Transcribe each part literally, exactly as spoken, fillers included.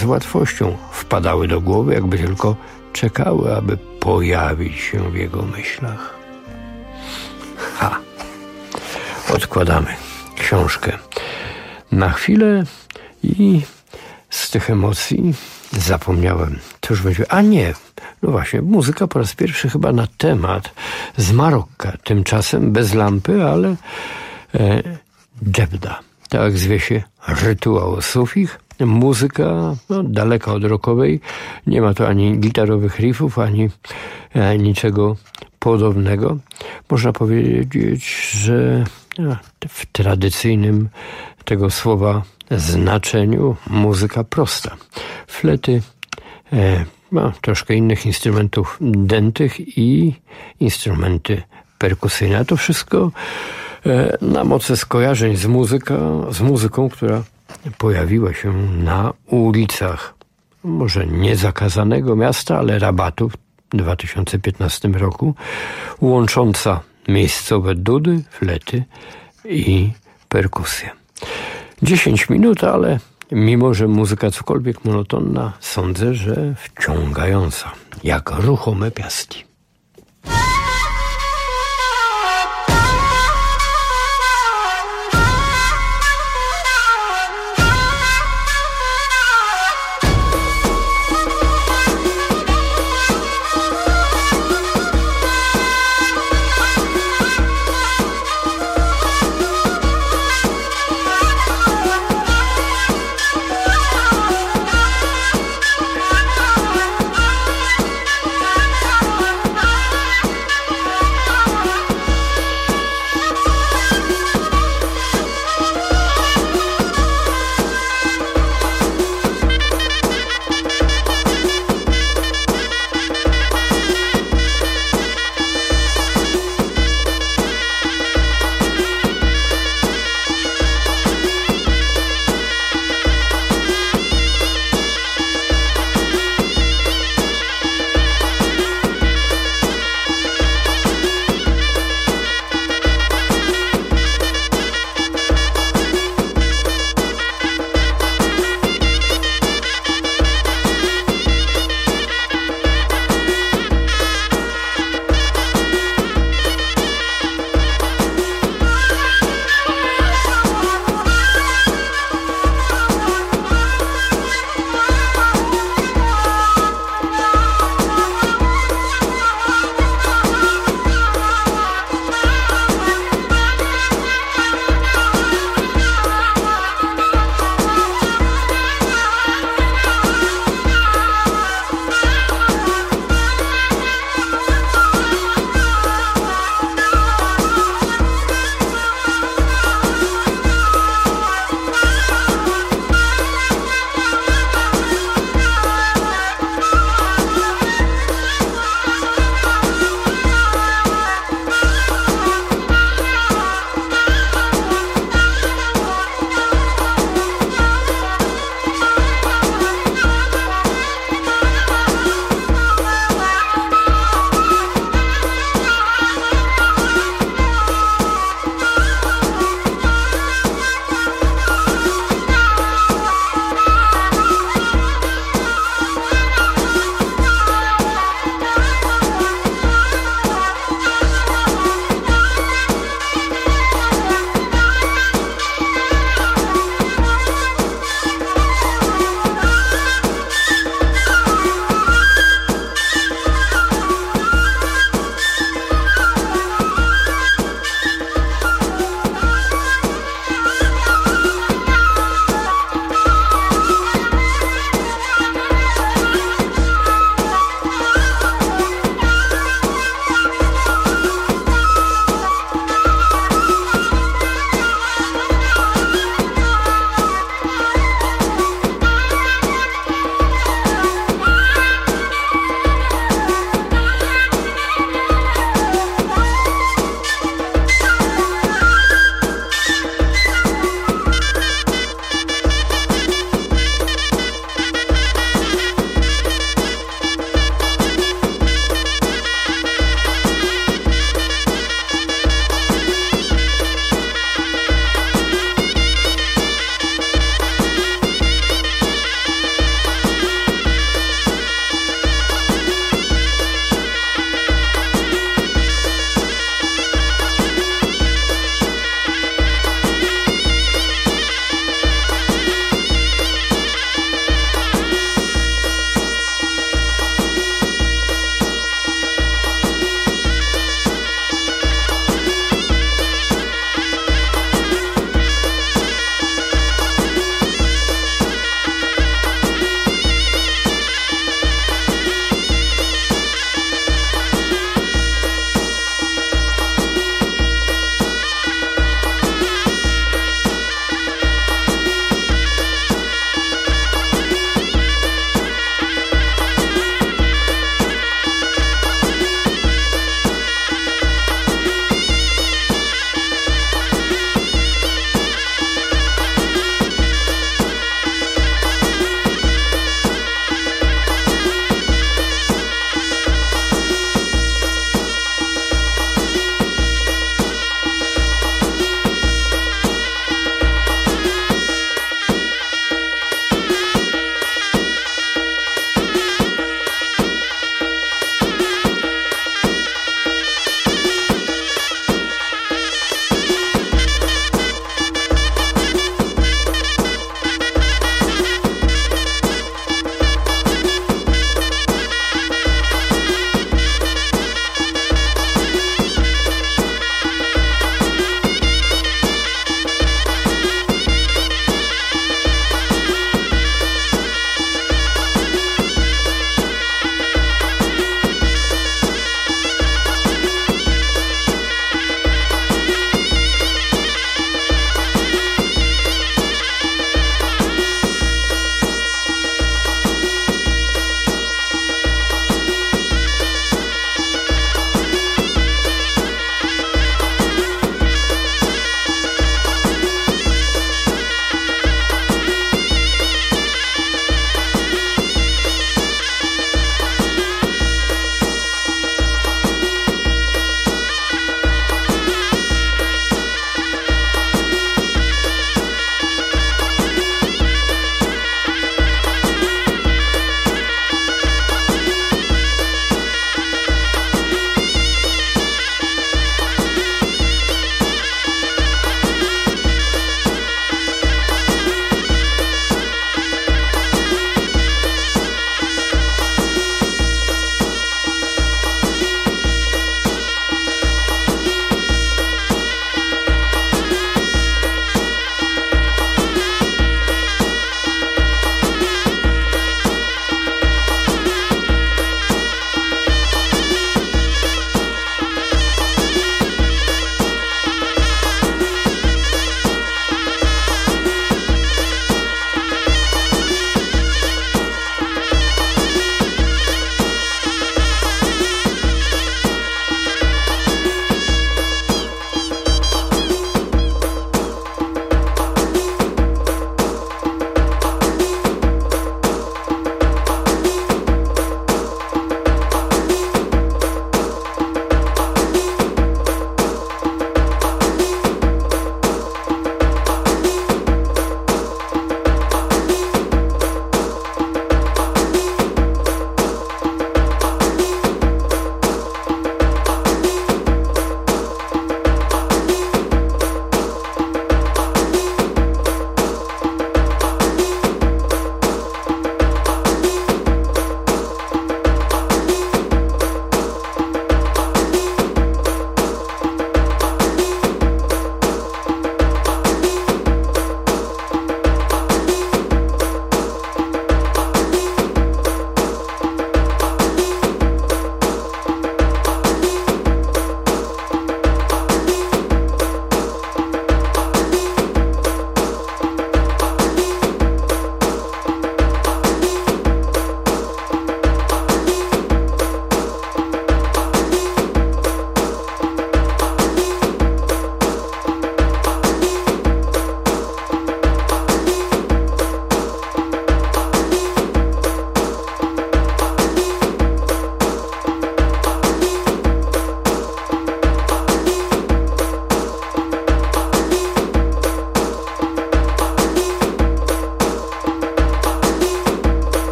z łatwością wpadały do głowy, jakby tylko czekały, aby pojawić się w jego myślach. Ha! Odkładamy książkę na chwilę i z tych emocji zapomniałem, co już będzie. A nie, no właśnie, muzyka po raz pierwszy chyba na temat z Marokka. Tymczasem bez lampy, ale e, dżebda. Tak zwie się rytuał sufich. Muzyka no, daleka od rockowej. Nie ma to ani gitarowych riffów, ani e, niczego podobnego. Można powiedzieć, że no, w tradycyjnym tego słowa znaczeniu muzyka prosta. Flety, e, no, troszkę innych instrumentów dętych i instrumenty perkusyjne. A to wszystko e, na mocy skojarzeń z, muzyka, z muzyką, która pojawiła się na ulicach może nie zakazanego miasta, ale Rabatu w dwa tysiące piętnastym roku, łącząca miejscowe dudy, flety i perkusję. dziesięć minut, ale mimo, że muzyka cokolwiek monotonna, sądzę, że wciągająca, jak ruchome piaski.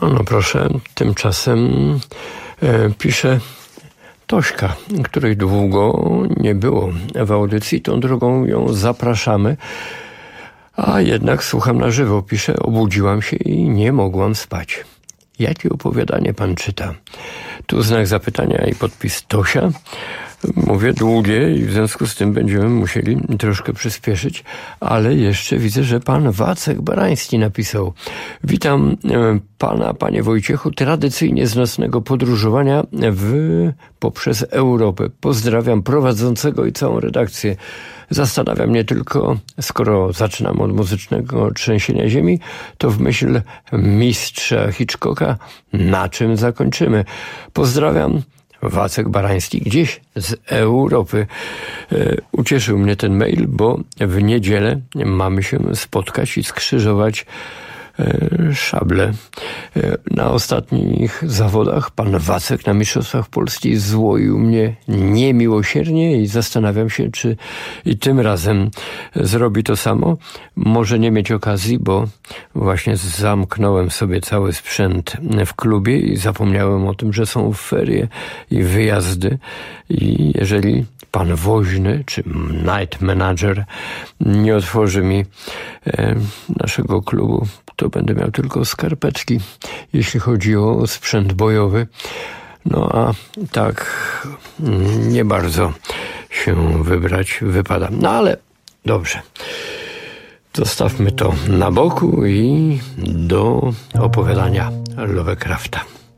No proszę, tymczasem e, pisze Tośka, której długo nie było w audycji. Tą drogą ją zapraszamy. A jednak słucham na żywo. Pisze, obudziłam się i nie mogłam spać. Jakie opowiadanie pan czyta? Tu znak zapytania i podpis Tosia. Mówię długie i w związku z tym będziemy musieli troszkę przyspieszyć, ale jeszcze widzę, że pan Wacek Barański napisał: witam pana, panie Wojciechu, tradycyjnie z nocnego podróżowania w, poprzez Europę. Pozdrawiam prowadzącego i całą redakcję. Zastanawia mnie tylko, skoro zaczynam od muzycznego trzęsienia ziemi, to w myśl mistrza Hitchcocka, na czym zakończymy. Pozdrawiam, Wacek Barański, gdzieś z Europy. E, ucieszył mnie ten mail, bo w niedzielę mamy się spotkać i skrzyżować e, szable. E, na ostatnich zawodach pan Wacek na Mistrzostwach Polski złoił mnie niemiłosiernie i zastanawiam się, czy i tym razem zrobi to samo. Może nie mieć okazji, bo właśnie zamknąłem sobie cały sprzęt w klubie i zapomniałem o tym, że są ferie i wyjazdy. I jeżeli pan woźny czy night manager nie otworzy mi e, naszego klubu, to będę miał tylko skarpetki, jeśli chodzi o sprzęt bojowy. No a tak nie bardzo się wybrać wypada. No ale dobrze. Zostawmy to na boku i do opowiadania Lovecrafta.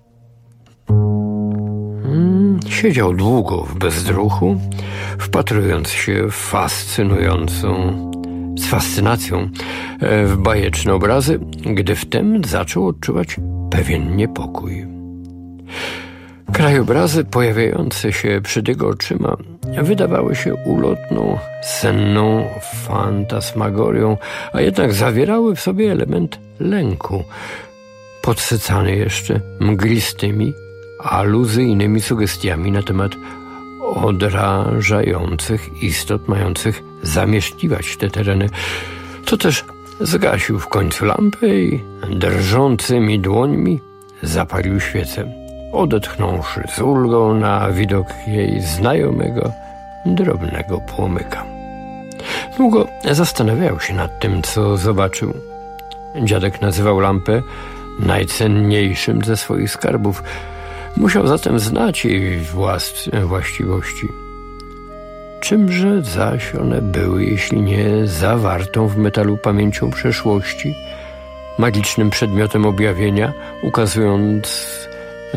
Siedział długo w bezruchu, wpatrując się fascynującą, z fascynacją w bajeczne obrazy, gdy wtem zaczął odczuwać pewien niepokój. Krajobrazy pojawiające się przed jego oczyma wydawały się ulotną, senną fantasmagorią, a jednak zawierały w sobie element lęku, podsycany jeszcze mglistymi, aluzyjnymi sugestiami na temat odrażających istot mających zamieszkiwać te tereny. To też zgasił w końcu lampę i drżącymi dłońmi zapalił świecę, odetchnąwszy z ulgą na widok jej znajomego, drobnego płomyka. Długo zastanawiał się nad tym, co zobaczył. Dziadek nazywał lampę najcenniejszym ze swoich skarbów. Musiał zatem znać jej włas- właściwości. Czymże zaś one były, jeśli nie zawartą w metalu pamięcią przeszłości, magicznym przedmiotem objawienia, ukazującym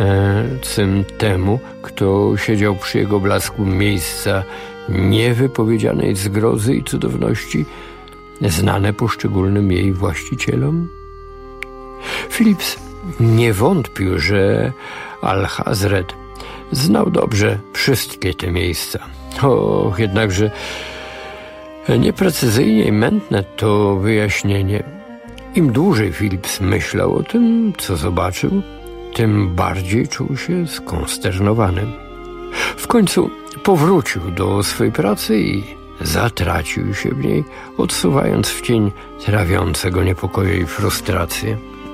temu, kto siedział przy jego blasku, miejsca niewypowiedzianej zgrozy i cudowności, znane poszczególnym jej właścicielom? Phillips nie wątpił, że Alhazred znał dobrze wszystkie te miejsca. O, jednakże nieprecyzyjnie i mętne to wyjaśnienie. Im dłużej Phillips myślał o tym, co zobaczył, tym bardziej czuł się skonsternowany. W końcu powrócił do swej pracy i zatracił się w niej, odsuwając w cień trawiące go niepokoje i frustracje.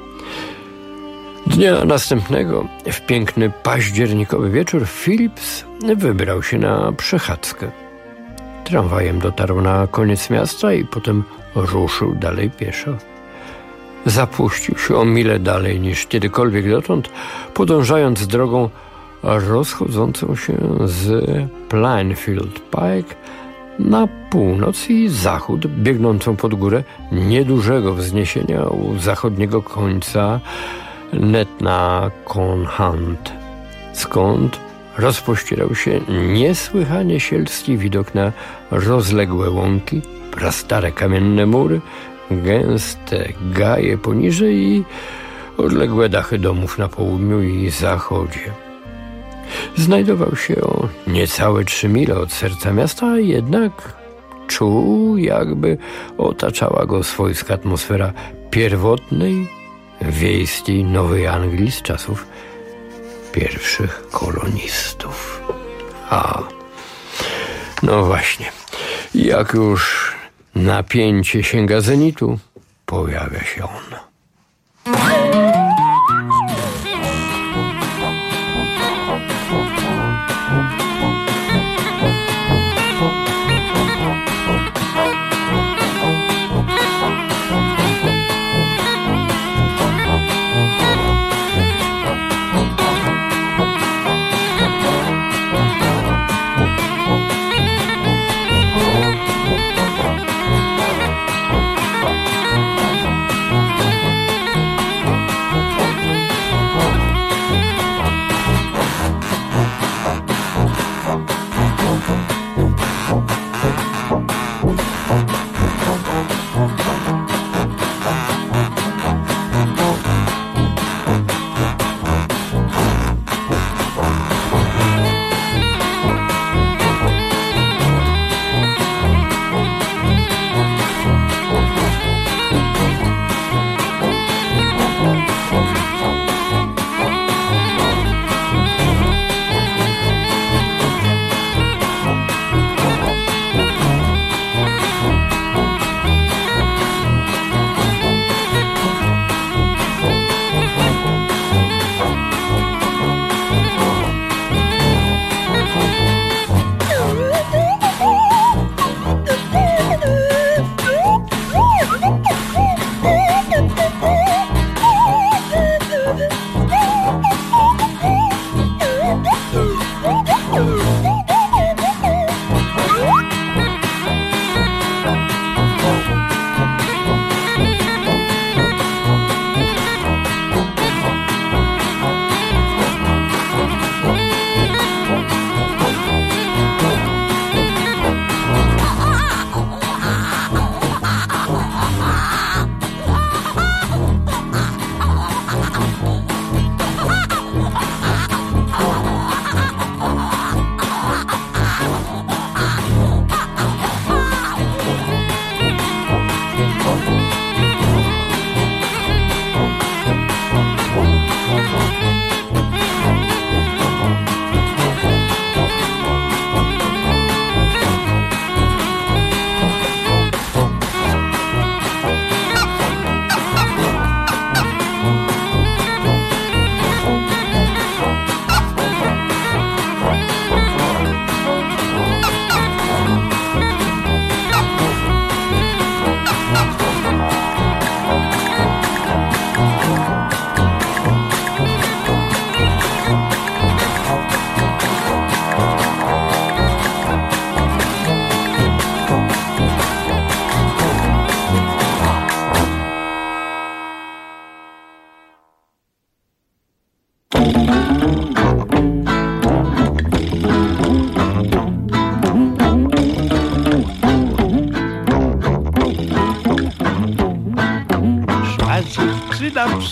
Dnia następnego, w piękny październikowy wieczór, Phillips wybrał się na przechadzkę. Tramwajem dotarł na koniec miasta i potem ruszył dalej pieszo. Zapuścił się o milę dalej niż kiedykolwiek dotąd, podążając drogą rozchodzącą się z Plainfield Pike na północ i zachód, biegnącą pod górę niedużego wzniesienia u zachodniego końca Netna Conhunt, skąd rozpościerał się niesłychanie sielski widok na rozległe łąki, prastare kamienne mury, gęste gaje poniżej i odległe dachy domów na południu i zachodzie. Znajdował się o niecałe trzy mile od serca miasta, a jednak czuł, jakby otaczała go swojska atmosfera pierwotnej, wiejskiej Nowej Anglii z czasów pierwszych kolonistów. A, no właśnie, jak już napięcie sięga zenitu, pojawia się on.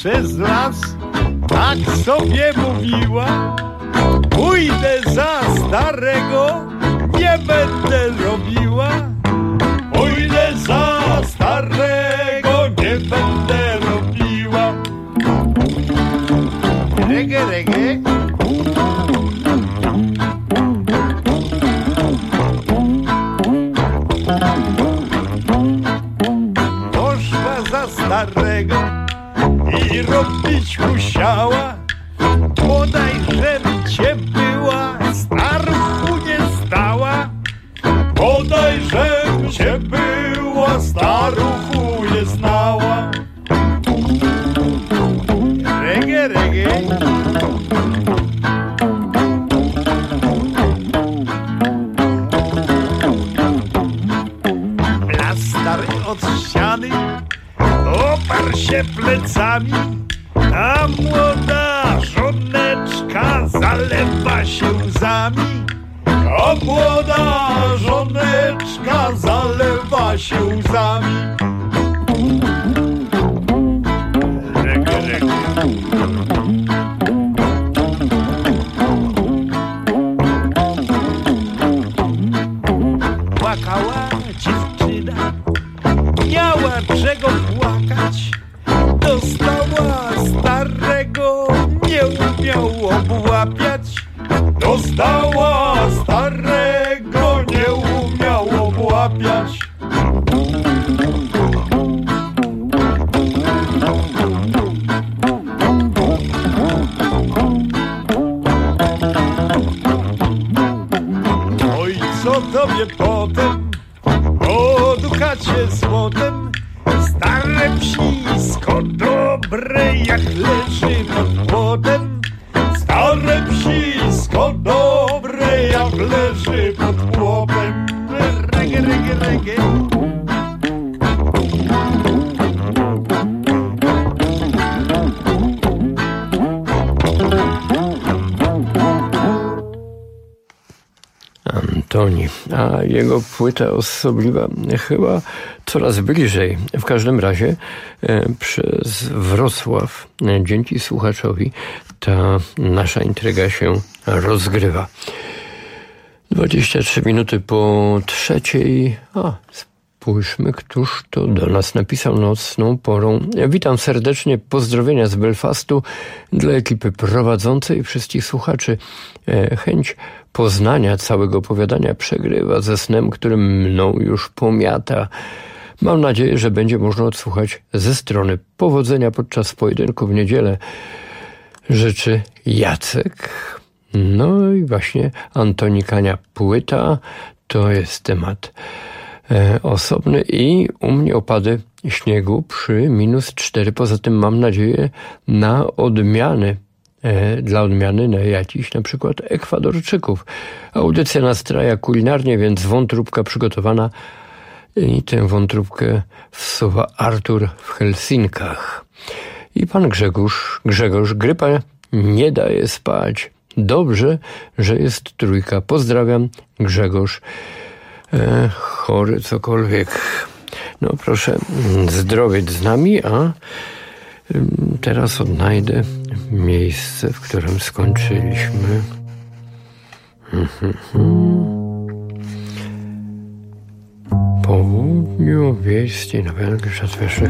przez las, tak sobie mówiła: pójdę za starego, nie będę robiła. Pójdę za starego, nie będę robiła. Reggae, reggae. Poszła za starego i robić musiała. Bodajże cię była, staruchu nie stała. Bodajże cię była, staruchu nie znała. Reggae, reggae. Las stary od ściany oparł się plecami, a młoda żoneczka zalewa się łzami. A młoda żoneczka zalewa się łzami. Reggae, reggae. Płakała dziewczyna, miała czego płakać. Dostała starego, nie umiał obłapiać. Dostała starego, nie umiał obłapiać. Oj, co tobie potem o dukacie złotem? Stare psisko dobre, jak leży pod płotem. Stare psisko dobre, jak leży pod płotem. Reggae, reggae, reggae. Antoni, a jego płyta osobliwa chyba coraz bliżej. W każdym razie e, przez Wrocław, e, dzięki słuchaczowi, ta nasza intryga się rozgrywa. dwadzieścia trzy minuty po trzeciej. A, spójrzmy, któż to do nas napisał nocną porą. Witam serdecznie, pozdrowienia z Belfastu dla ekipy prowadzącej i wszystkich słuchaczy. E, chęć poznania całego opowiadania przegrywa ze snem, którym mną już pomiata. Mam nadzieję, że będzie można odsłuchać ze strony. Powodzenia podczas pojedynku w niedzielę. Życzy Jacek. No i właśnie Antoni Kania płyta to jest temat e, osobny i u mnie opady śniegu przy minus cztery. Poza tym mam nadzieję na odmiany. E, dla odmiany na jakichś na przykład Ekwadorczyków. Audycja nastraja kulinarnie, więc wątróbka przygotowana i tę wątróbkę wsuwa Artur w Helsinkach. I pan Grzegorz, Grzegorz, grypa nie daje spać. Dobrze, że jest trójka. Pozdrawiam, Grzegorz. E, chory cokolwiek. No proszę zdrowieć z nami, a teraz odnajdę miejsce, w którym skończyliśmy. Południu wiejskiej na Węgrzech Szatwieszych.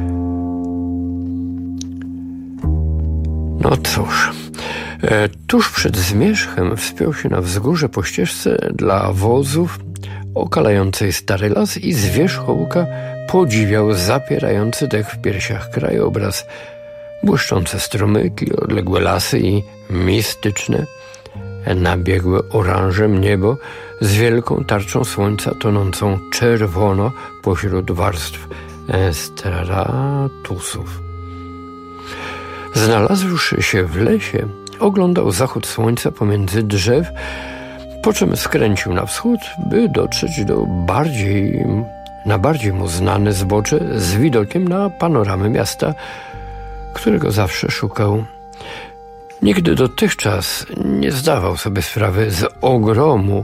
No cóż, e, tuż przed zmierzchem wspiął się na wzgórze po ścieżce dla wozów okalającej stary las i z wierzchołka podziwiał zapierający dech w piersiach krajobraz. Błyszczące strumyki, odległe lasy i mistyczne, nabiegłe oranżem niebo z wielką tarczą słońca tonącą czerwono pośród warstw stratusów. Znalazłszy się w lesie, oglądał zachód słońca pomiędzy drzew, po czym skręcił na wschód, by dotrzeć do bardziej, na bardziej mu znane zbocze z widokiem na panoramę miasta, którego zawsze szukał. Nigdy dotychczas nie zdawał sobie sprawy z ogromu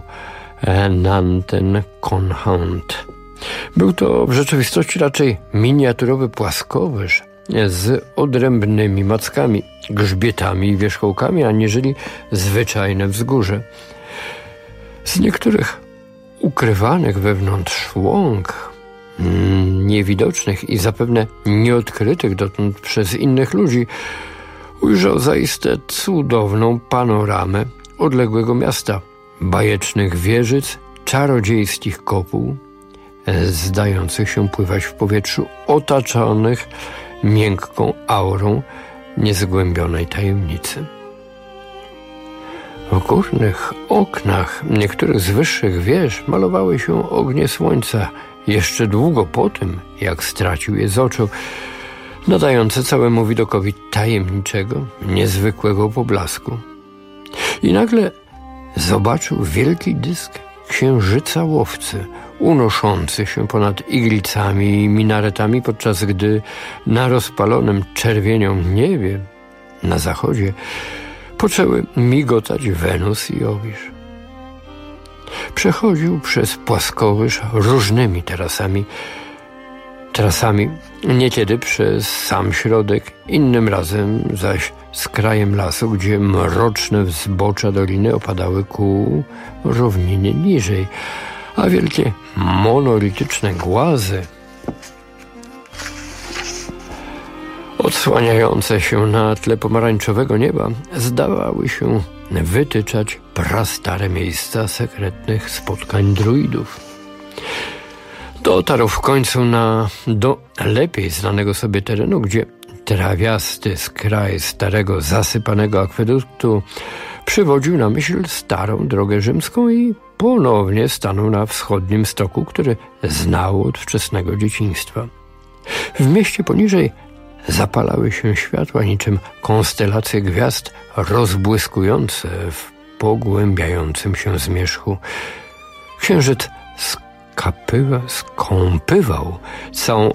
Nanten-Conhant. Był to w rzeczywistości raczej miniaturowy płaskowyż z odrębnymi mackami, grzbietami i wierzchołkami, aniżeli zwyczajne wzgórze. Z niektórych ukrywanych wewnątrz łąk, niewidocznych i zapewne nieodkrytych dotąd przez innych ludzi, ujrzał zaiste cudowną panoramę odległego miasta, bajecznych wieżyc, czarodziejskich kopuł, zdających się pływać w powietrzu, otaczonych miękką aurą niezgłębionej tajemnicy. W górnych oknach niektórych z wyższych wież malowały się ognie słońca, jeszcze długo po tym, jak stracił je z oczu, nadające całemu widokowi tajemniczego, niezwykłego poblasku. I nagle zobaczył wielki dysk księżyca łowcy, unoszący się ponad iglicami i minaretami, podczas gdy na rozpalonym czerwienią niebie na zachodzie poczęły migotać Wenus i Jowisz. Przechodził przez płaskowyż różnymi tarasami, trasami, niekiedy przez sam środek, innym razem zaś z krajem lasu, gdzie mroczne wzbocza doliny opadały ku równinie niżej, a wielkie monolityczne głazy odsłaniające się na tle pomarańczowego nieba zdawały się wytyczać prastare miejsca sekretnych spotkań druidów. Dotarł w końcu na, do lepiej znanego sobie terenu, gdzie trawiasty skraj starego, zasypanego akweduktu przywodził na myśl starą drogę rzymską i ponownie stanął na wschodnim stoku, który znał od wczesnego dzieciństwa. W mieście poniżej zapalały się światła niczym konstelacje gwiazd rozbłyskujące w pogłębiającym się zmierzchu. Księżyc skapywa, skąpywał całą,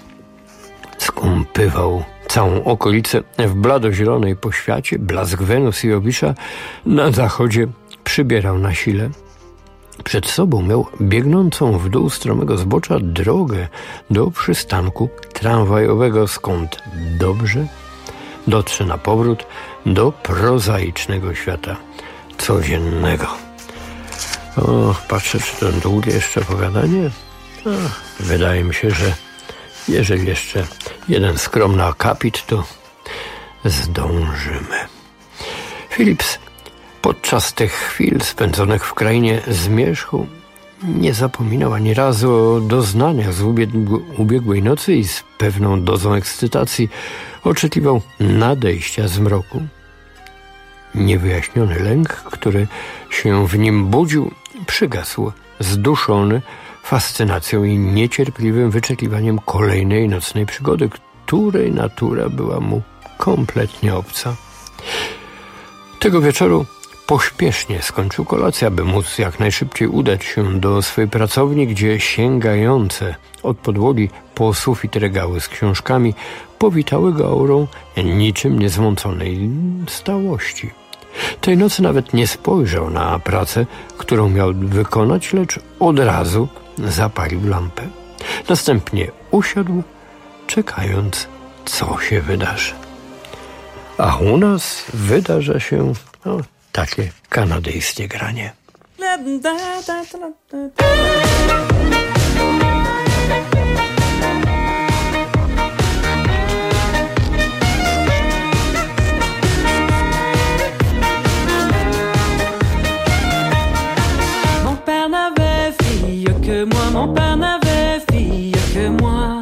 skąpywał całą okolicę w bladozielonej poświacie. Blask Wenus i Jowisza na zachodzie przybierał na sile. Przed sobą miał biegnącą w dół stromego zbocza drogę do przystanku tramwajowego, skąd dobrze dotrze na powrót do prozaicznego świata codziennego. O, patrzę, czy to długie jeszcze pogadanie? Ach, wydaje mi się, że jeżeli jeszcze jeden skromny akapit, to zdążymy. Philips podczas tych chwil spędzonych w krainie zmierzchu nie zapominał ani razu o doznaniach z ubiegłej nocy i z pewną dozą ekscytacji oczekiwał nadejścia zmroku. Niewyjaśniony lęk, który się w nim budził, przygasł, zduszony fascynacją i niecierpliwym wyczekiwaniem kolejnej nocnej przygody, której natura była mu kompletnie obca. Tego wieczoru pośpiesznie skończył kolację, aby móc jak najszybciej udać się do swojej pracowni, gdzie sięgające od podłogi po sufit regały z książkami powitały go aurą niczym niezmąconej stałości. Tej nocy nawet nie spojrzał na pracę, którą miał wykonać, lecz od razu zapalił lampę. Następnie usiadł, czekając, co się wydarzy. A u nas wydarza się no, takie kanadyjskie granie. Mon père n'avait fille que moi, mon père n'avait fille que moi.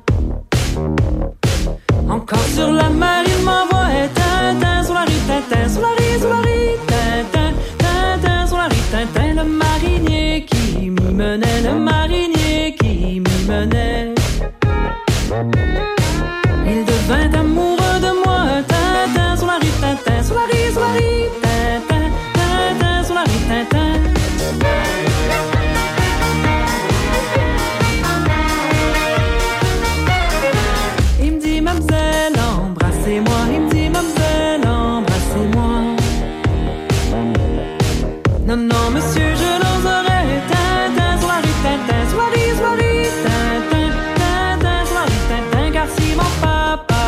Encore sur la mer, il m'envoie tintin sur la rue, tintin sur la rue, sur la rue, tintin, tintin sur la rue, tintin. Le marinier qui m'y menait, le marinier qui m'y menait. Il devint amoureux de moi, tintin sur la rue, tintin sur la rue, sur la rue, tintin, tintin sur la rue, tintin. Il me dit, mademoiselle, embrassez-moi. Il me dit, mademoiselle, embrassez-moi. Non, non, monsieur, je n'oserais. Tintin sur la rue, tintin sur la rue, sur la rue, tintin, tintin sur la rue, tintin. Car si mon papa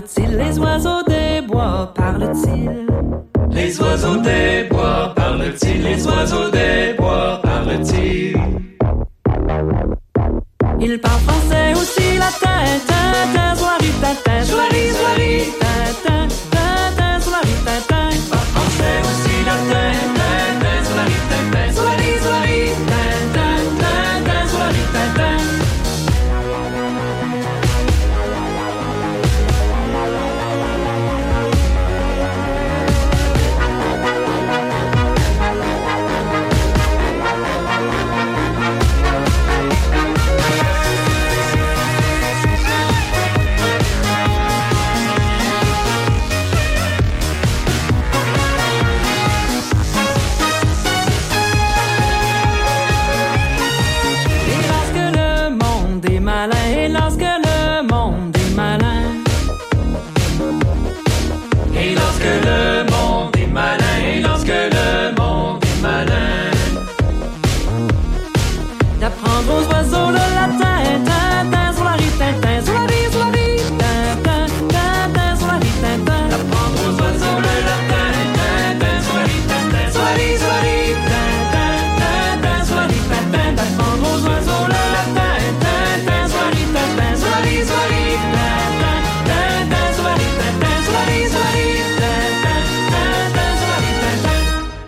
parlent-ils? Les oiseaux des bois parlent-ils? Les oiseaux des bois parlent-ils? Les oiseaux des bois parlent-ils? Ils parlent français aussi latin, tin, soirée, tin, soirée, soirée, tin, tin, soirée, tin. Ils parlent français aussi latin, tin, soirée, tin, soirée, soirée, tin, tin, soirée, tin. D'apprendre aux oiseaux le latin, tin, tin, soirée, tin, tin, soirée, soirée, tin, tin, tin, tin, soirée, tin, tin. D'apprendre aux oiseaux le latin, tin, tin, soirée, tin, tin, soirée, soirée, tin, tin, tin, tin, soirée, tin, tin. D'apprendre aux oiseaux le latin, tin, tin, soirée, tin, tin, soirée, soirée, tin, tin, tin, tin, soirée, tin, tin, soirée, soirée, tin, tin, tin, tin, soirée, tin, tin.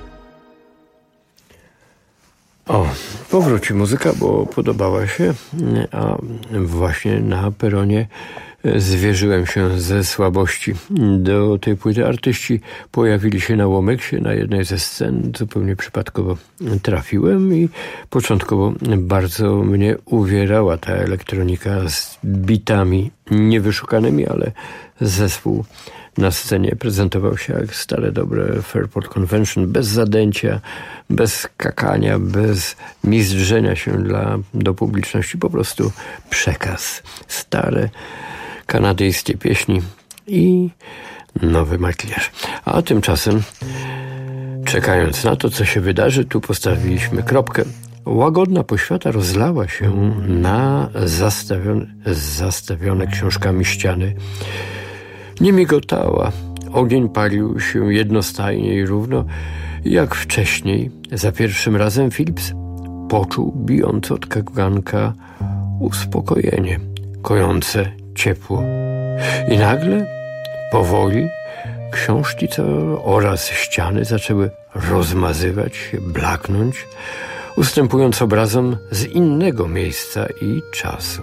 O, powróci muzyka, bo podobała się, a właśnie na peronie zwierzyłem się ze słabości do tej płyty. Artyści pojawili się na Łomeksie, na jednej ze scen, zupełnie przypadkowo trafiłem i początkowo bardzo mnie uwierała ta elektronika z bitami niewyszukanymi, ale zespół na scenie prezentował się jak stare dobre Fairport Convention, bez zadęcia, bez kakania, bez mizdrzenia się dla, do publiczności, po prostu przekaz. Stare kanadyjskie pieśni i nowy makijaż. A tymczasem, czekając na to, co się wydarzy, tu postawiliśmy kropkę. Łagodna poświata rozlała się na zastawione, zastawione książkami ściany. Nie migotała. Ogień palił się jednostajnie i równo, jak wcześniej. Za pierwszym razem Philips poczuł bijące od kaganka uspokojenie, kojące ciepło. I nagle, powoli, książki oraz ściany zaczęły rozmazywać się, blaknąć, ustępując obrazom z innego miejsca i czasu.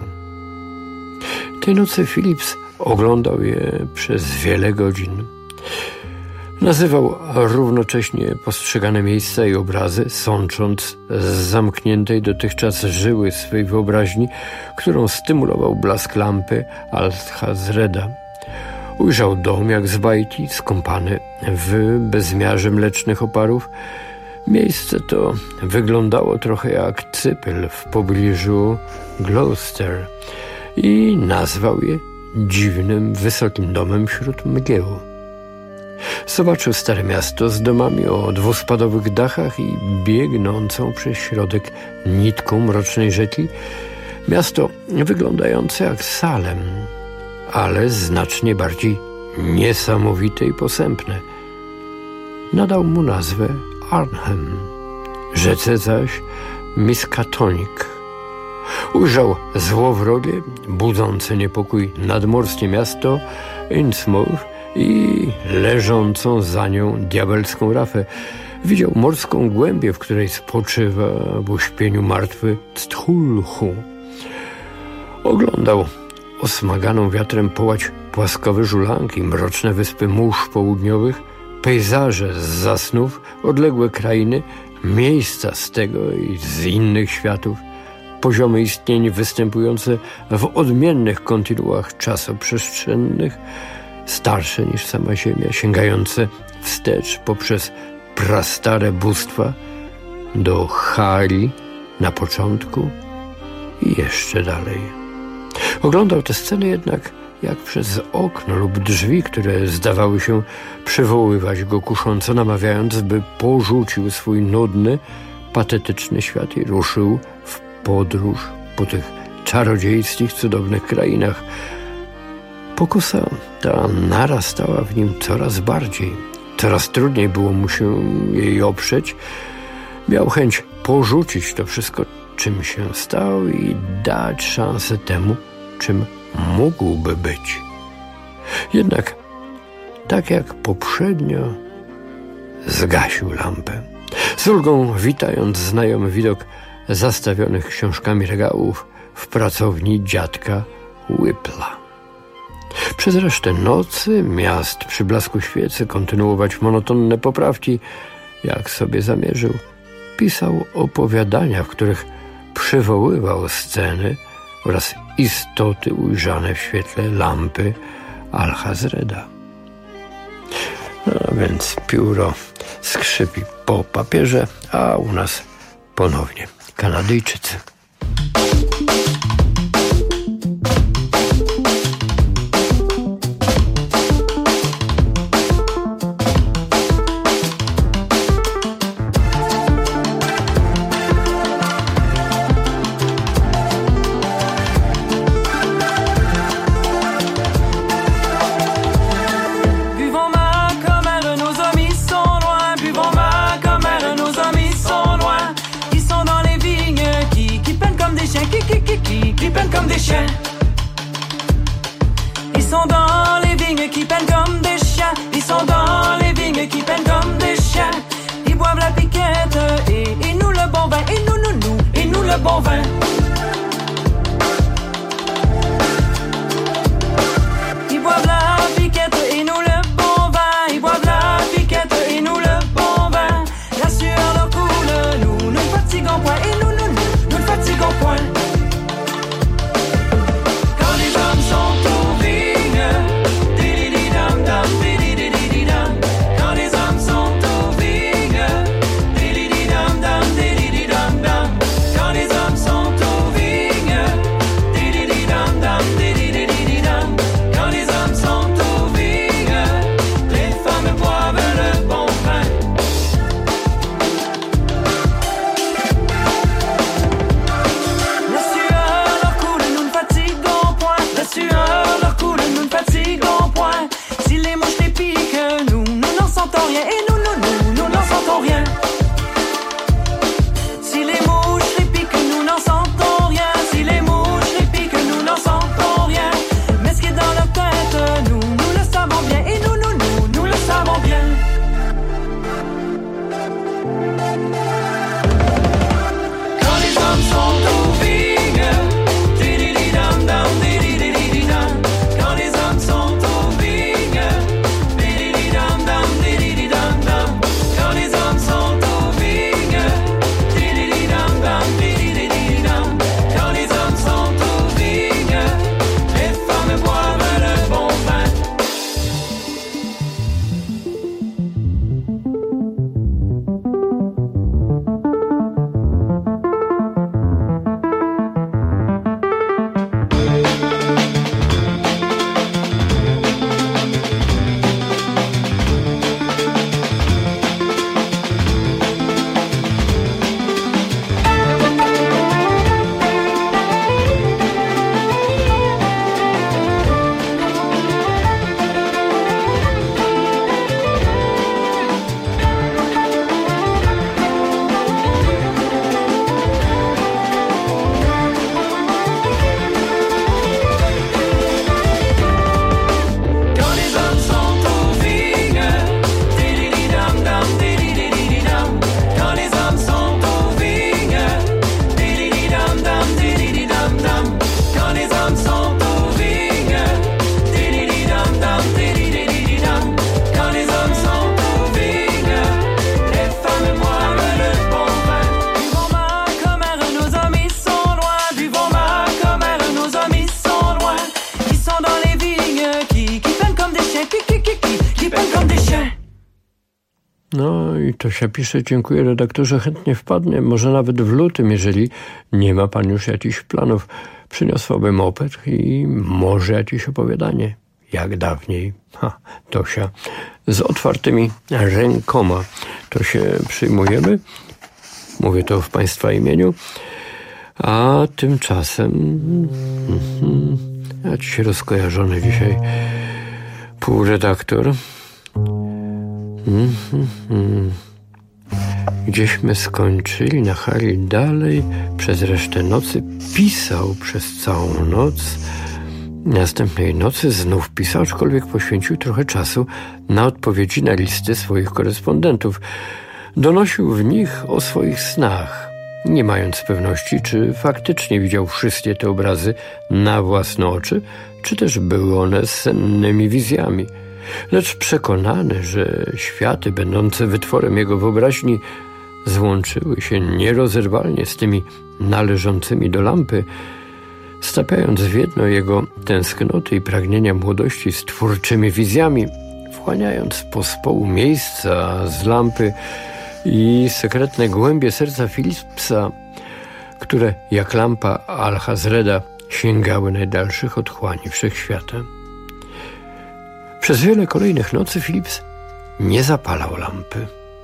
Tej nocy Philips oglądał je przez wiele godzin. Nazywał równocześnie postrzegane miejsca i obrazy, sącząc z zamkniętej dotychczas żyły swej wyobraźni, którą stymulował blask lampy Althazreda. Ujrzał dom jak z bajki, skąpany w bezmiarze mlecznych oparów. Miejsce to wyglądało trochę jak cypel w pobliżu Gloucester i nazwał je dziwnym, wysokim domem wśród mgieł. Zobaczył stare miasto z domami o dwuspadowych dachach i biegnącą przez środek nitką mrocznej rzeki. Miasto wyglądające jak Salem, ale znacznie bardziej niesamowite i posępne. Nadał mu nazwę Arnhem, rzece zaś Miskatonic. Ujrzał złowrogie, budzące niepokój nadmorskie miasto Innsmouth i leżącą za nią diabelską rafę. Widział morską głębię, w której spoczywa w uśpieniu martwy Cthulhu. Oglądał osmaganą wiatrem połać płaskowe żulanki, mroczne wyspy mórz południowych, pejzaże z zasnów, odległe krainy, miejsca z tego i z innych światów, poziomy istnień występujące w odmiennych kontynuach czasoprzestrzennych, starsze niż sama Ziemia, sięgające wstecz poprzez prastare bóstwa do Hari na początku i jeszcze dalej. Oglądał tę scenę jednak jak przez okno lub drzwi, które zdawały się przywoływać go kusząco, namawiając, by porzucił swój nudny, patetyczny świat i ruszył w podróż po tych czarodziejskich, cudownych krainach, Pokusa ta narastała w nim coraz bardziej. Coraz trudniej było mu się jej oprzeć. Miał chęć porzucić to wszystko, czym się stał i dać szansę temu, czym mógłby być. Jednak, tak jak poprzednio, zgasił lampę. Z ulgą witając znajomy widok zastawionych książkami regałów w pracowni dziadka Whippla. Przez resztę nocy, miast przy blasku świecy, kontynuować monotonne poprawki, jak sobie zamierzył. Pisał opowiadania, w których przywoływał sceny oraz istoty ujrzane w świetle lampy Alhazreda. No więc pióro skrzypi po papierze, a u nas ponownie Kanadyjczycy. Comme des chiens. Ils sont dans les vignes qui peinent comme des chiens. Ils sont dans les vignes qui peinent comme des chiens. Ils boivent la piquette et, et nous le bon vin. Et nous, nous, nous, et nous le bon vin. Ils boivent la piquette et nous le bon vin. Ils boivent la piquette et nous le bon vin. La sueur leur coule, nous, nous ne fatiguons point. Et nous, nous, nous, nous ne fatiguons point. No i to się pisze, dziękuję redaktorze, chętnie wpadnę, może nawet w lutym, jeżeli nie ma pan już jakichś planów. Przyniosłabym moped i może jakieś opowiadanie, jak dawniej. Ha, Tosia, z otwartymi rękoma to się przyjmujemy. Mówię to w państwa imieniu. A tymczasem mm, jakiś rozkojarzony dzisiaj półredaktor. Mm, mm, mm. Gdzieśmy skończyli, nachali dalej. Przez resztę nocy pisał przez całą noc. Następnej nocy znów pisał, aczkolwiek poświęcił trochę czasu na odpowiedzi na listy swoich korespondentów. Donosił w nich o swoich snach, nie mając pewności, czy faktycznie widział wszystkie te obrazy na własne oczy, czy też były one sennymi wizjami. Lecz przekonany, że światy będące wytworem jego wyobraźni złączyły się nierozerwalnie z tymi należącymi do lampy, stapiając w jedno jego tęsknoty i pragnienia młodości z twórczymi wizjami, wchłaniając pospołu miejsca z lampy i sekretne głębie serca Philipsa, które jak lampa Alhazreda sięgały najdalszych otchłani wszechświata. Przez wiele kolejnych nocy Philips nie zapalał lampy.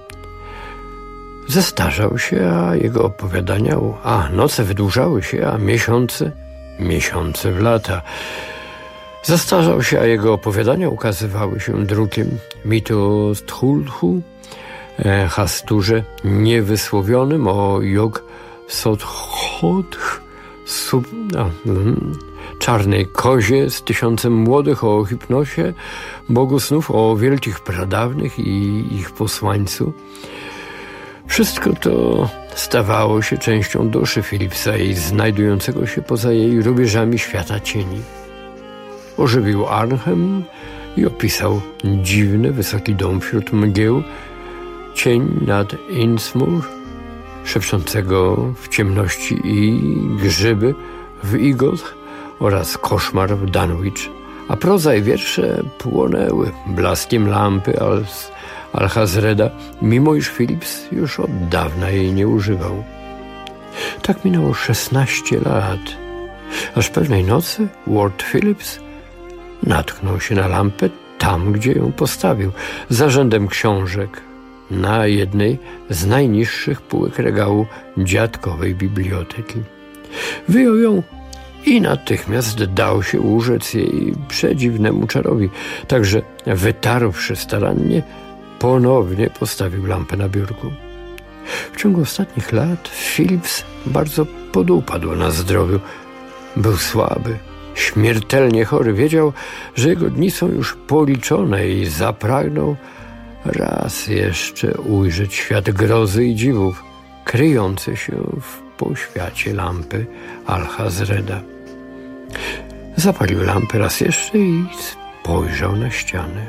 Zestarzał się, a jego opowiadania, a noce wydłużały się, a miesiące, miesiące w lata. Zestarzał się, a jego opowiadania ukazywały się drukiem mitu Sthulhu, e, Hasturze niewysłowionym, o Jog Sothodh, sub, a, mm, czarnej kozie z tysiącem młodych, o hipnosie, bogu snów, o wielkich pradawnych i ich posłańcu. Wszystko to stawało się częścią duszy Philipsa i znajdującego się poza jej rubieżami świata cieni. Ożywił Arnhem i opisał dziwny, wysoki dom wśród mgieł, cień nad Innsmouth, szepczącego w ciemności i grzyby w Igos oraz koszmar w Dunwich, a proza i wiersze płonęły blaskiem lampy als Alhazreda, mimo iż Philips już od dawna jej nie używał. Tak minęło szesnaście lat, aż pewnej nocy Ward Phillips natknął się na lampę tam, gdzie ją postawił, za rzędem książek, na jednej z najniższych półek regału dziadkowej biblioteki. Wyjął ją i natychmiast dał się urzec jej przedziwnemu czarowi, także wytarłszy starannie, ponownie postawił lampę na biurku. W ciągu ostatnich lat Philips bardzo podupadł na zdrowiu. Był słaby, śmiertelnie chory. Wiedział, że jego dni są już policzone i zapragnął raz jeszcze ujrzeć świat grozy i dziwów, kryjący się w poświacie lampy Alhazreda. Zapalił lampę raz jeszcze i spojrzał na ściany.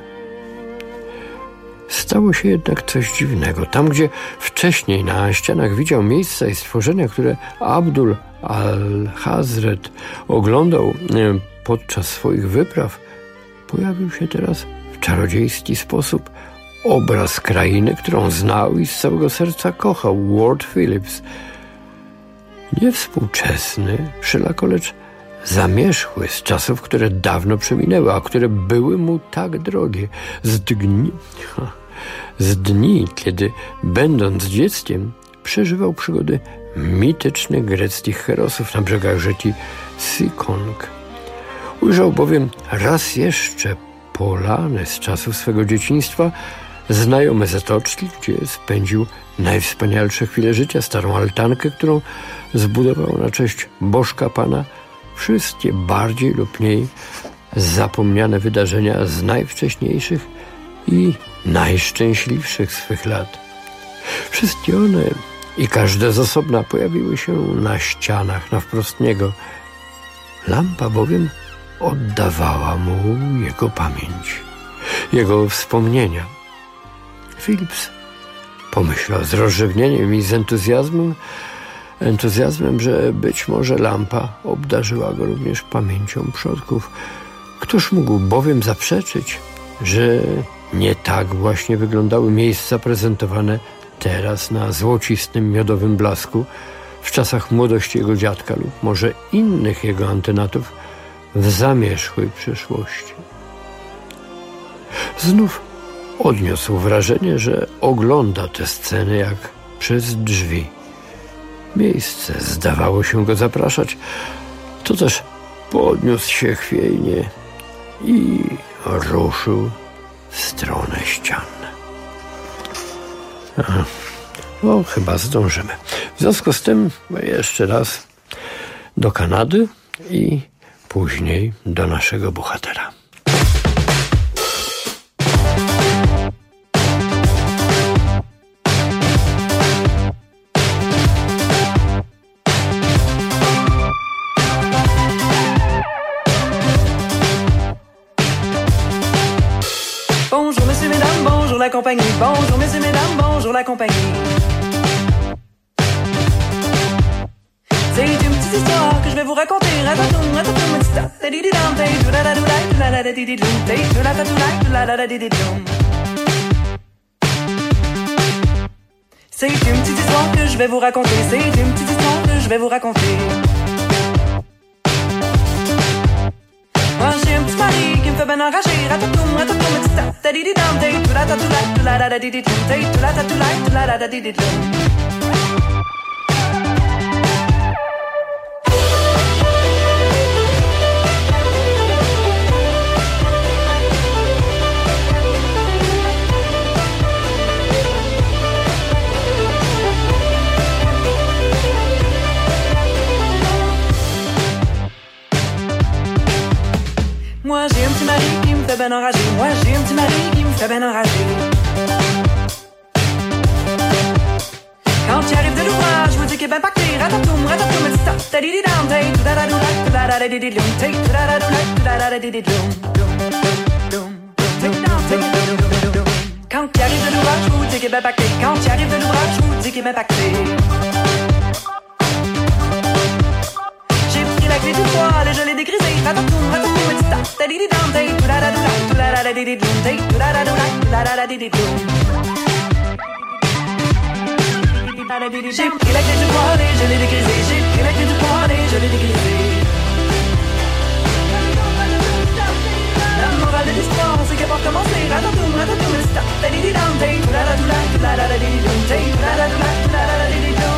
Stało się jednak coś dziwnego. Tam, gdzie wcześniej na ścianach widział miejsca i stworzenia, które Abdul al-Hazred oglądał podczas swoich wypraw, pojawił się teraz w czarodziejski sposób obraz krainy, którą znał i z całego serca kochał Ward Phillips. Nie współczesny, wszelako, lecz zamierzchły z czasów, które dawno przeminęły, a które były mu tak drogie. Z dni, z dni, kiedy będąc dzieckiem przeżywał przygody mitycznych greckich herosów na brzegach rzeki Sikong. Ujrzał bowiem raz jeszcze polany z czasów swego dzieciństwa, znajome zatoczki, gdzie spędził najwspanialsze chwile życia, starą altankę, którą zbudował na cześć bożka Pana, wszystkie bardziej lub mniej zapomniane wydarzenia z najwcześniejszych i najszczęśliwszych swych lat. Wszystkie one i każde z osobna pojawiły się na ścianach na wprost niego. Lampa bowiem oddawała mu jego pamięć, jego wspomnienia. Philips pomyślał z rozrzewnieniem i z entuzjazmem, entuzjazmem, że być może lampa obdarzyła go również pamięcią przodków. Któż mógł bowiem zaprzeczyć, że nie tak właśnie wyglądały miejsca prezentowane teraz na złocistym, miodowym blasku w czasach młodości jego dziadka lub może innych jego antenatów w zamierzchłej przeszłości. Znów odniósł wrażenie, że ogląda tę scenę jak przez drzwi. Miejsce zdawało się go zapraszać. To też podniósł się chwiejnie i ruszył w stronę ścian. Aha. No, chyba zdążymy. W związku z tym jeszcze raz do Kanady i później do naszego bohatera. Bonjour messieurs, mesdames, bonjour la compagnie. Bonjour messieurs, mesdames, bonjour la compagnie. C'est une petite histoire que je vais vous raconter. Ratatoum, ratatoum, tsta, tadididam, tay, tudadadulai, tudadadadididum, tay, tudadadulai, tudadadadididum. C'est une petite histoire que je vais vous raconter. C'est une petite histoire que je vais vous raconter. Moi j'ai un petit mari qui me fait ben enrager. Ratatoum, ratatoum, tsta, tadididam, tay, tudadadulai, tudadadadididum, tay, tudadadulai, tudadadadididum. Moi j'ai un petit mari qui me fait ben enrager. Moi j'ai un petit mari qui me fait ben enrager. Quand tu arrives de l'ouvrage, je vous dis qu'il est ben pacté. Ratatoum, ratatoum, tsta, tadididam, tay, tudadadulai, tudadadadididum, tay, tudadadulai, tudadadadididum. Quand tu arrives de l'ouvrage, je vous dis qu'il est ben pacté. Quand tu arrives de l'ouvrage, je vous dis qu'il est ben pacté. La clé du poil et je l'ai dégrisé. Ratatoum, ratatoum, tsta, tadididam, tay, tudadadulai, tudadadadididum, tay, tudadadulai, tudadadadididum. J'ai pris la clé du poil et je l'ai dégrisé. J'ai pris la clé du poil et je l'ai dégrisé. La morale de l'histoire, c'est qu'elle va recommencer. Ratatoum, ratatoum, tsta, tadididam, tay, tudadadulai, tudadadadididum, tay, tudadadulai, tudadadadididum.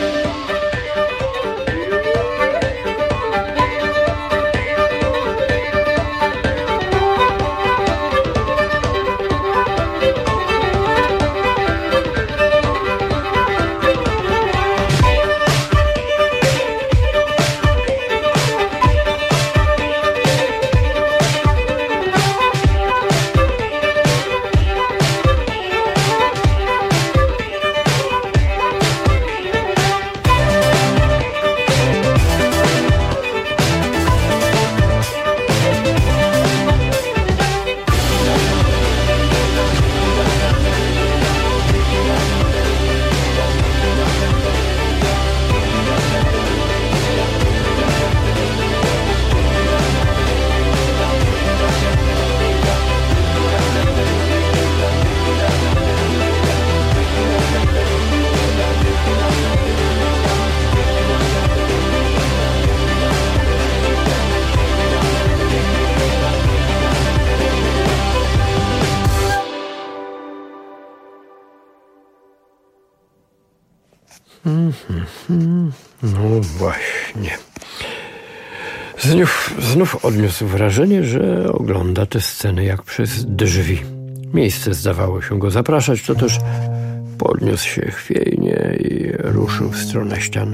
No właśnie. Znów, znów odniósł wrażenie, że ogląda te sceny jak przez drzwi. Miejsce zdawało się go zapraszać, to też podniósł się chwiejnie i ruszył w stronę ścian.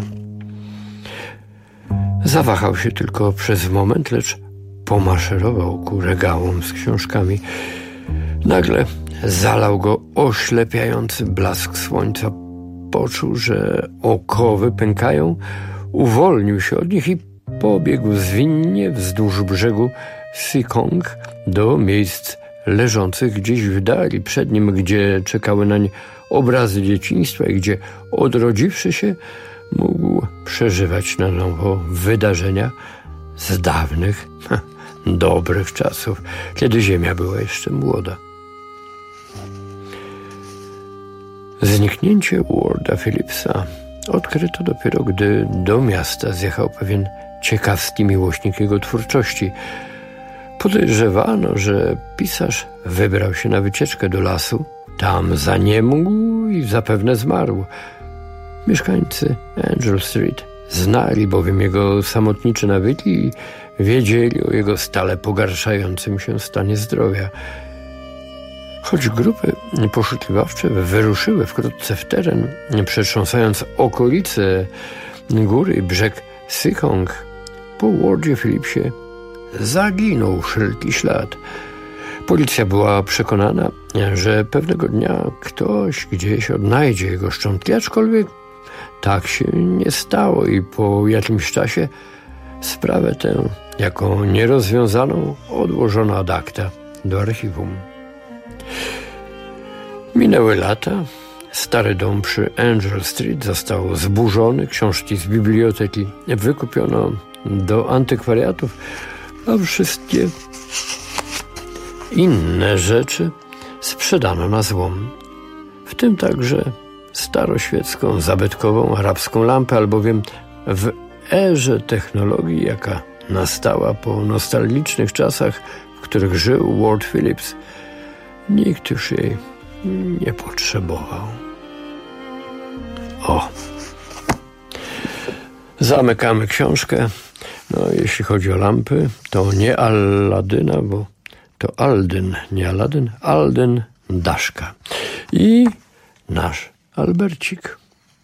Zawahał się tylko przez moment, lecz pomaszerował ku regałom z książkami. Nagle zalał go oślepiający blask słońca. Poczuł, że okowy pękają, uwolnił się od nich i pobiegł zwinnie wzdłuż brzegu Sikong do miejsc leżących gdzieś w dali przed nim, gdzie czekały nań obrazy dzieciństwa i gdzie, odrodziwszy się, mógł przeżywać na nowo wydarzenia z dawnych, dobrych czasów, kiedy ziemia była jeszcze młoda. Zniknięcie Warda Phillipsa odkryto dopiero, gdy do miasta zjechał pewien ciekawski miłośnik jego twórczości. Podejrzewano, że pisarz wybrał się na wycieczkę do lasu. Tam zaniemógł i zapewne zmarł. Mieszkańcy Angel Street znali bowiem jego samotnicze nawyki i wiedzieli o jego stale pogarszającym się stanie zdrowia. Choć grupy poszukiwawcze wyruszyły wkrótce w teren, przetrząsając okolice góry i brzeg Sykong, po Wardzie Phillipsie zaginął wszelki ślad. Policja była przekonana, że pewnego dnia ktoś gdzieś odnajdzie jego szczątki, aczkolwiek tak się nie stało i po jakimś czasie sprawę tę jako nierozwiązaną odłożono ad acta do archiwum. Minęły lata, stary dom przy Angel Street został zburzony, książki z biblioteki wykupiono do antykwariatów, a wszystkie inne rzeczy sprzedano na złom, w tym także staroświecką, zabytkową arabską lampę, albowiem w erze technologii, jaka nastała po nostalgicznych czasach, w których żył Ward Phillips, nikt już jej nie potrzebował. O! Zamykamy książkę. No, jeśli chodzi o lampy, to nie Alladyna, bo to Aldyn, nie Aladyn, Aldyn Daszka. I nasz Albercik.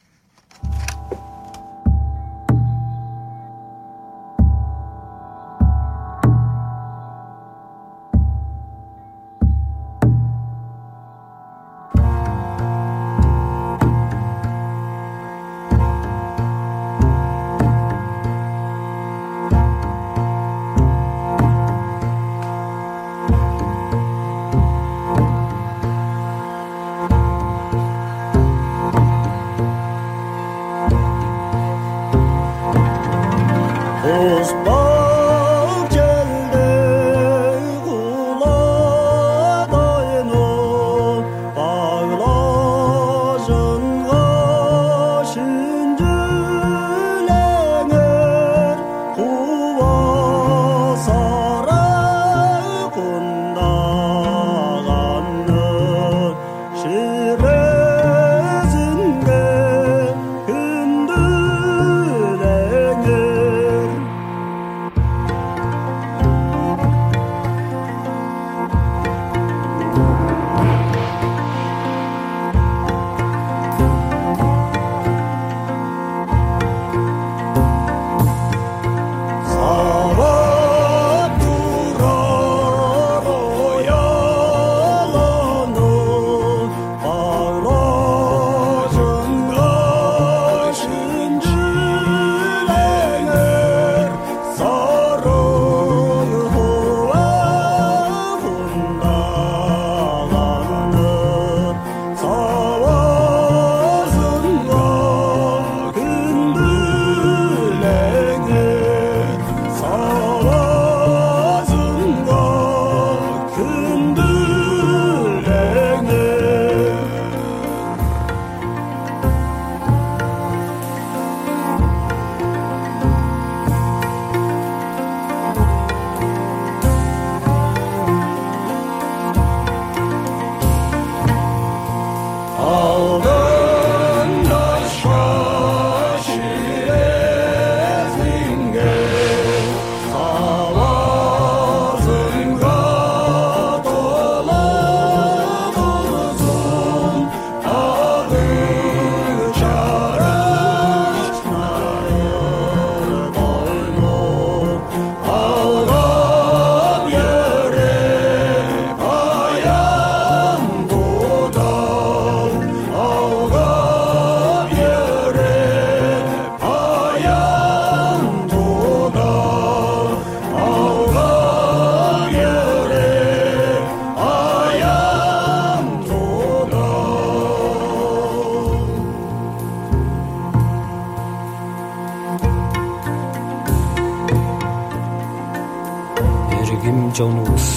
Jonus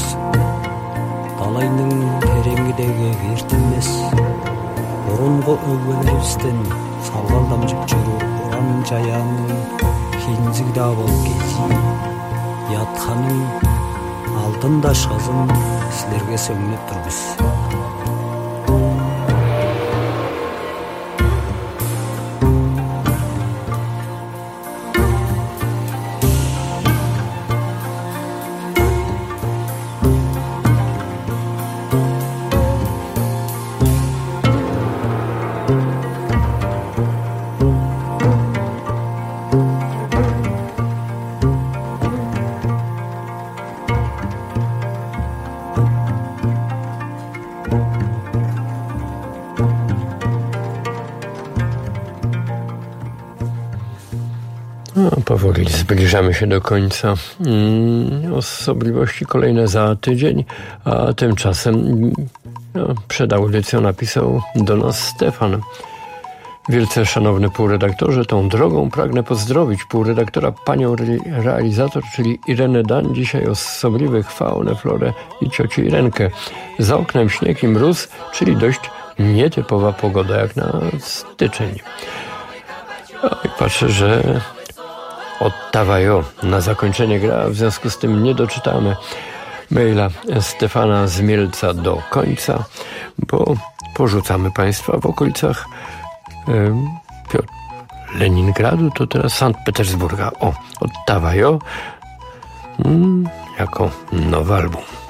талайдың тереңгідегі ертілмес бұрынғы өгбелерістен салған дамжып жүру ұран жаяның хинзігда бол кези ятқаның алтында шазын сілерге сөңнеп тұрбыз. Powoli zbliżamy się do końca. Mm, osobliwości kolejne za tydzień, a tymczasem no, przed audycją napisał do nas Stefan. Wielce szanowny półredaktorze, tą drogą pragnę pozdrowić półredaktora panią re- realizator, czyli Irenę Dan, dzisiaj osobliwych faunę, florę i ciocię Irenkę. Za oknem śnieg i mróz, czyli dość nietypowa pogoda jak na styczeń. O, i patrzę, że Ottawajo na zakończenie gra, w związku z tym nie doczytamy maila Stefana z Mielca do końca, bo porzucamy Państwa w okolicach Piotr, Leningradu, to teraz Sankt Petersburga. O, Ottawajo mm, jako nowy album.